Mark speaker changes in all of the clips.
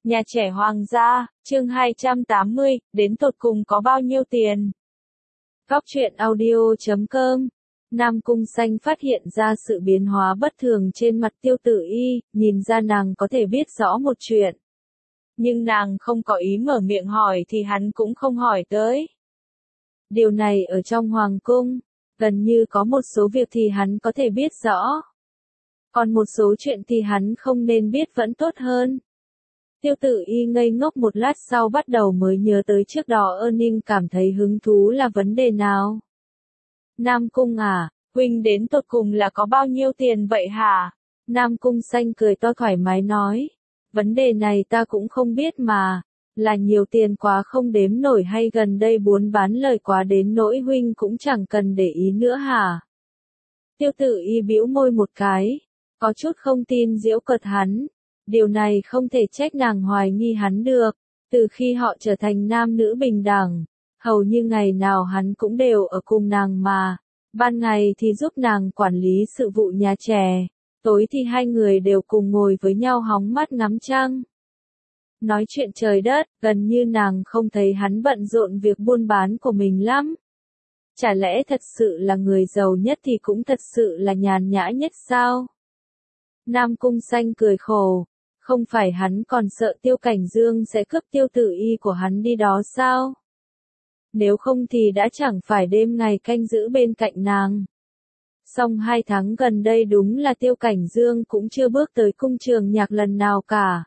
Speaker 1: Nhà trẻ Hoàng gia, chương 280, đến tột cùng có bao nhiêu tiền? Góc truyện audio.com. Nam Cung Xanh phát hiện ra sự biến hóa bất thường trên mặt Tiêu Tử Y, nhìn ra nàng có thể biết rõ một chuyện. Nhưng nàng không có ý mở miệng hỏi thì hắn cũng không hỏi tới. Điều này ở trong Hoàng cung, gần như có một số việc thì hắn có thể biết rõ. Còn một số chuyện thì hắn không nên biết vẫn tốt hơn. Tiêu Tử Y ngây ngốc một lát sau bắt đầu mới nhớ tới trước đó Ninh cảm thấy hứng thú là vấn đề nào. Nam Cung à, huynh đến tột cùng là có bao nhiêu tiền vậy hả? Nam Cung Xanh cười to thoải mái nói. Vấn đề này ta cũng không biết mà, là nhiều tiền quá không đếm nổi hay gần đây buôn bán lời quá đến nỗi huynh cũng chẳng cần để ý nữa hả? Tiêu Tử Y bĩu môi một cái, có chút không tin giễu cợt hắn. Điều này không thể trách nàng hoài nghi hắn được, từ khi họ trở thành nam nữ bình đẳng, hầu như ngày nào hắn cũng đều ở cùng nàng mà, ban ngày thì giúp nàng quản lý sự vụ nhà trẻ, tối thì hai người đều cùng ngồi với nhau hóng mát ngắm trăng. Nói chuyện trời đất, gần như nàng không thấy hắn bận rộn việc buôn bán của mình lắm. Chả lẽ thật sự là người giàu nhất thì cũng thật sự là nhàn nhã nhất sao? Nam Cung Xanh cười khổ. Không phải hắn còn sợ Tiêu Cảnh Dương sẽ cướp Tiêu Tử Y của hắn đi đó sao? Nếu không thì đã chẳng phải đêm ngày canh giữ bên cạnh nàng. Song 2 tháng gần đây đúng là Tiêu Cảnh Dương cũng chưa bước tới cung trường nhạc lần nào cả.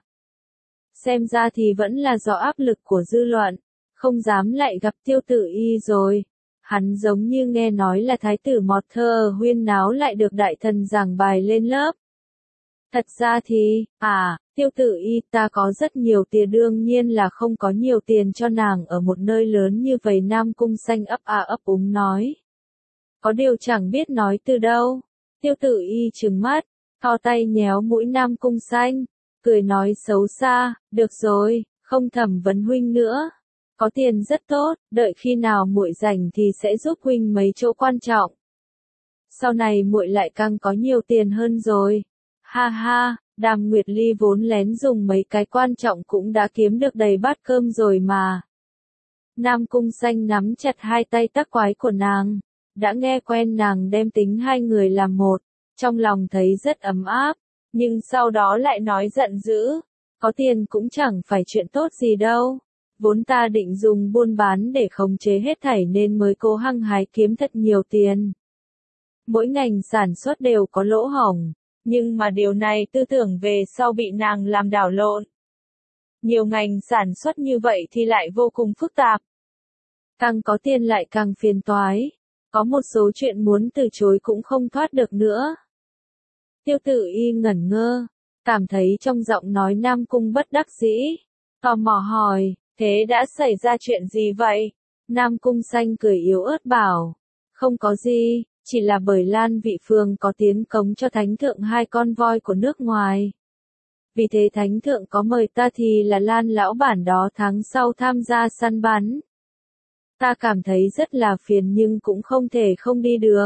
Speaker 1: Xem ra thì vẫn là do áp lực của dư luận, không dám lại gặp Tiêu Tử Y rồi. Hắn giống như nghe nói là thái tử Mọt Thơ huyên náo lại được đại thần giảng bài lên lớp. Thật ra thì, Tiêu Tử Y ta có rất nhiều tiền, đương nhiên là không có nhiều tiền cho nàng ở một nơi lớn như vậy. Nam Cung Xanh ấp úng nói. Có điều chẳng biết nói từ đâu. Tiêu Tử Y trừng mắt, thò tay nhéo mũi Nam Cung Xanh, cười nói xấu xa, được rồi, không thẩm vấn huynh nữa. Có tiền rất tốt, đợi khi nào muội rảnh thì sẽ giúp huynh mấy chỗ quan trọng. Sau này muội lại càng có nhiều tiền hơn rồi. Ha ha, Đàm Nguyệt Ly vốn lén dùng mấy cái quan trọng cũng đã kiếm được đầy bát cơm rồi mà. Nam Cung Xanh nắm chặt hai tay tắc quái của nàng, đã nghe quen nàng đem tính hai người làm một, trong lòng thấy rất ấm áp, nhưng sau đó lại nói giận dữ, có tiền cũng chẳng phải chuyện tốt gì đâu, vốn ta định dùng buôn bán để khống chế hết thảy nên mới cố hăng hái kiếm thật nhiều tiền. Mỗi ngành sản xuất đều có lỗ hổng. Nhưng mà điều này tư tưởng về sau bị nàng làm đảo lộn. Nhiều ngành sản xuất như vậy thì lại vô cùng phức tạp. Càng có tiền lại càng phiền toái. Có một số chuyện muốn từ chối cũng không thoát được nữa. Tiêu Tử Y ngẩn ngơ, cảm thấy trong giọng nói Nam Cung bất đắc dĩ. Tò mò hỏi, thế đã xảy ra chuyện gì vậy? Nam Cung Xanh cười yếu ớt bảo, không có gì. Chỉ là bởi Lan Vị Phương có tiến cống cho Thánh Thượng 2 con voi của nước ngoài. Vì thế Thánh Thượng có mời ta thì là Lan lão bản đó tháng sau tham gia săn bắn. Ta cảm thấy rất là phiền nhưng cũng không thể không đi được.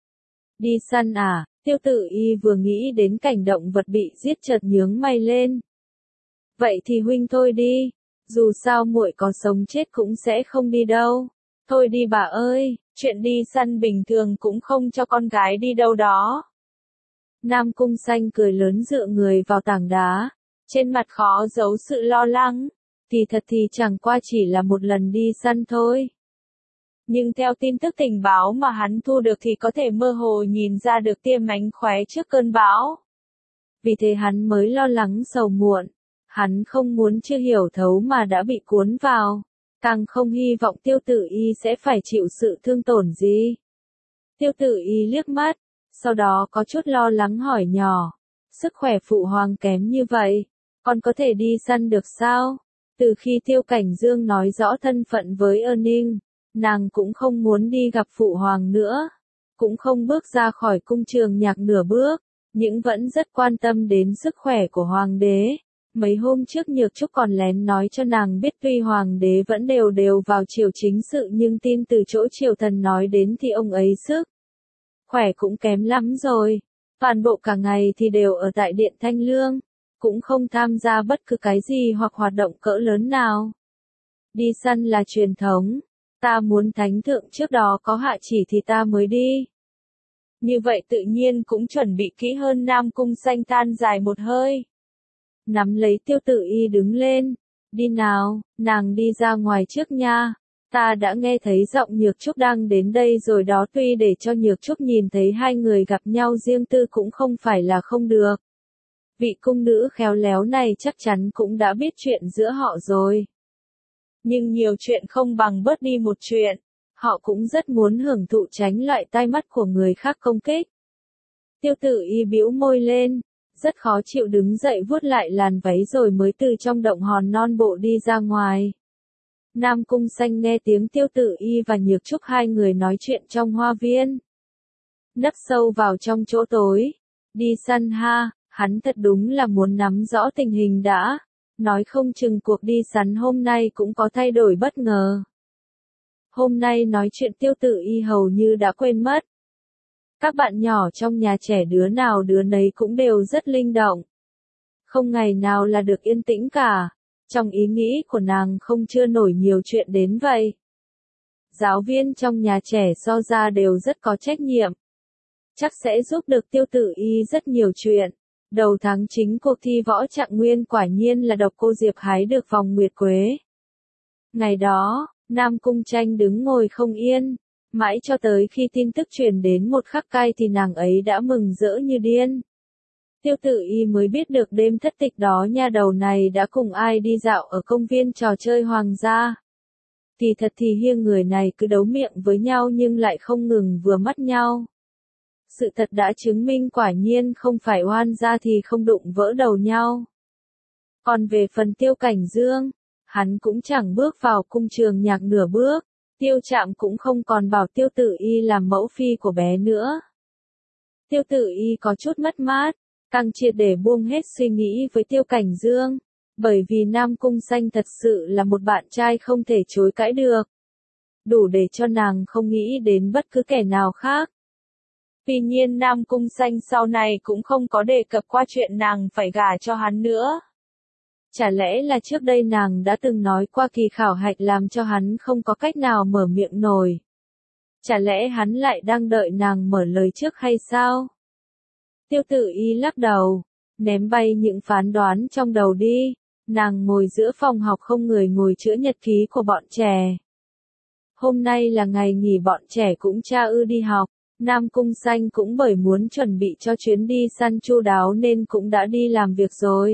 Speaker 1: Đi săn à? Tiêu Tử Y vừa nghĩ đến cảnh động vật bị giết chợt nhướng mày lên. Vậy thì huynh thôi đi, dù sao muội có sống chết cũng sẽ không đi đâu. Thôi đi bà ơi. Chuyện đi săn bình thường cũng không cho con gái đi đâu đó. Nam Cung Xanh cười lớn dựa người vào tảng đá, trên mặt khó giấu sự lo lắng, kỳ thật thì chẳng qua chỉ là một lần đi săn thôi. Nhưng theo tin tức tình báo mà hắn thu được thì có thể mơ hồ nhìn ra được tia mánh khóe trước cơn bão. Vì thế hắn mới lo lắng sầu muộn, hắn không muốn chưa hiểu thấu mà đã bị cuốn vào. Càng không hy vọng Tiêu Tử Y sẽ phải chịu sự thương tổn gì. Tiêu Tử Y liếc mắt, sau đó có chút lo lắng hỏi nhỏ, sức khỏe phụ hoàng kém như vậy, còn có thể đi săn được sao? Từ khi Tiêu Cảnh Dương nói rõ thân phận với Ninh, nàng cũng không muốn đi gặp phụ hoàng nữa, cũng không bước ra khỏi cung trường nhạc nửa bước, nhưng vẫn rất quan tâm đến sức khỏe của hoàng đế. Mấy hôm trước Nhược Trúc còn lén nói cho nàng biết tuy hoàng đế vẫn đều vào triều chính sự nhưng tin từ chỗ triều thần nói đến thì ông ấy sức khỏe cũng kém lắm rồi. Toàn bộ cả ngày thì đều ở tại Điện Thanh Lương, cũng không tham gia bất cứ cái gì hoặc hoạt động cỡ lớn nào. Đi săn là truyền thống, ta muốn thánh thượng trước đó có hạ chỉ thì ta mới đi. Như vậy tự nhiên cũng chuẩn bị kỹ hơn. Nam Cung Xanh than dài một hơi. Nắm lấy Tiêu Tử Y đứng lên. Đi nào, nàng đi ra ngoài trước nha. Ta đã nghe thấy giọng Nhược Trúc đang đến đây rồi đó. Tuy để cho Nhược Trúc nhìn thấy hai người gặp nhau riêng tư cũng không phải là không được. Vị cung nữ khéo léo này chắc chắn cũng đã biết chuyện giữa họ rồi. Nhưng nhiều chuyện không bằng bớt đi một chuyện. Họ cũng rất muốn hưởng thụ tránh loại tai mắt của người khác công kích. Tiêu Tử Y bĩu môi lên, rất khó chịu đứng dậy vuốt lại làn váy rồi mới từ trong động hòn non bộ đi ra ngoài. Nam Cung Xanh nghe tiếng Tiêu Tử Y và Nhược Trúc hai người nói chuyện trong hoa viên. Nấp sâu vào trong chỗ tối. Đi săn ha, hắn thật đúng là muốn nắm rõ tình hình đã. Nói không chừng cuộc đi săn hôm nay cũng có thay đổi bất ngờ. Hôm nay nói chuyện Tiêu Tử Y hầu như đã quên mất. Các bạn nhỏ trong nhà trẻ đứa nào đứa nấy cũng đều rất linh động. Không ngày nào là được yên tĩnh cả. Trong ý nghĩ của nàng không chưa nổi nhiều chuyện đến vậy. Giáo viên trong nhà trẻ so ra đều rất có trách nhiệm. Chắc sẽ giúp được Tiêu Tử Y rất nhiều chuyện. Đầu tháng chính cuộc thi võ trạng nguyên quả nhiên là độc cô Diệp hái được vòng nguyệt quế. Ngày đó, Nam Cung Tranh đứng ngồi không yên. Mãi cho tới khi tin tức truyền đến một khắc cai thì nàng ấy đã mừng rỡ như điên. Tiêu Tử Y mới biết được đêm thất tịch đó nha đầu này đã cùng ai đi dạo ở công viên trò chơi hoàng gia. Thì thật thì hiêng người này cứ đấu miệng với nhau nhưng lại không ngừng vừa mắt nhau. Sự thật đã chứng minh quả nhiên không phải oan gia thì không đụng vỡ đầu nhau. Còn về phần Tiêu Cảnh Dương, hắn cũng chẳng bước vào cung trường nhạc nửa bước. Tiêu Trạm cũng không còn bảo Tiêu Tử Y làm mẫu phi của bé nữa. Tiêu Tử Y có chút mất mát, càng triệt để buông hết suy nghĩ với Tiêu Cảnh Dương, bởi vì Nam Cung Xanh thật sự là một bạn trai không thể chối cãi được. Đủ để cho nàng không nghĩ đến bất cứ kẻ nào khác. Tuy nhiên Nam Cung Xanh sau này cũng không có đề cập qua chuyện nàng phải gả cho hắn nữa. Chả lẽ là trước đây nàng đã từng nói qua kỳ khảo hạch làm cho hắn không có cách nào mở miệng nổi. Chả lẽ hắn lại đang đợi nàng mở lời trước hay sao? Tiêu Tử Y lắc đầu, ném bay những phán đoán trong đầu đi. Nàng ngồi giữa phòng học không người ngồi chữa nhật ký của bọn trẻ. Hôm nay là ngày nghỉ bọn trẻ cũng cha ư đi học. Nam Cung Xanh cũng bởi muốn chuẩn bị cho chuyến đi săn chu đáo nên cũng đã đi làm việc rồi.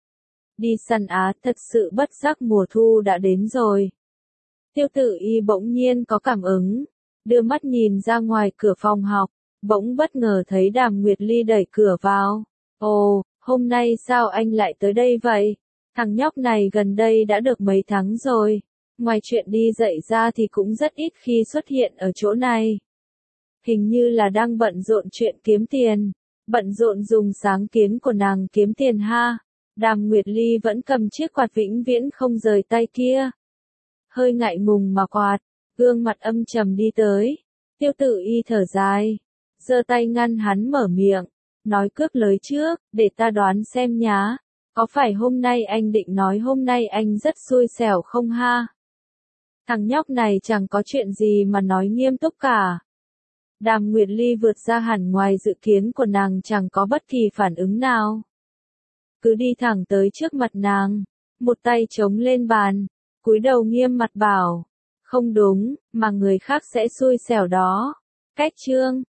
Speaker 1: Đi săn á, thật sự bất giác mùa thu đã đến rồi. Tiêu Tử Y bỗng nhiên có cảm ứng, đưa mắt nhìn ra ngoài cửa phòng học, bỗng bất ngờ thấy Đàm Nguyệt Ly đẩy cửa vào. Ồ, hôm nay sao anh lại tới đây vậy? Thằng nhóc này gần đây đã được mấy tháng rồi. Ngoài chuyện đi dạy ra thì cũng rất ít khi xuất hiện ở chỗ này. Hình như là đang bận rộn chuyện kiếm tiền. Bận rộn dùng sáng kiến của nàng kiếm tiền ha. Đàm Nguyệt Ly vẫn cầm chiếc quạt vĩnh viễn không rời tay kia. Hơi ngại ngùng mà quạt, gương mặt âm trầm đi tới. Tiêu Tử Y thở dài, giơ tay ngăn hắn mở miệng, nói cướp lời trước, để ta đoán xem nhá. Có phải hôm nay anh định nói hôm nay anh rất xui xẻo không ha? Thằng nhóc này chẳng có chuyện gì mà nói nghiêm túc cả. Đàm Nguyệt Ly vượt ra hẳn ngoài dự kiến của nàng, chẳng có bất kỳ phản ứng nào. Cứ đi thẳng tới trước mặt nàng, một tay chống lên bàn, cúi đầu nghiêm mặt bảo, không đúng, mà người khác sẽ xui xẻo đó. Cách chương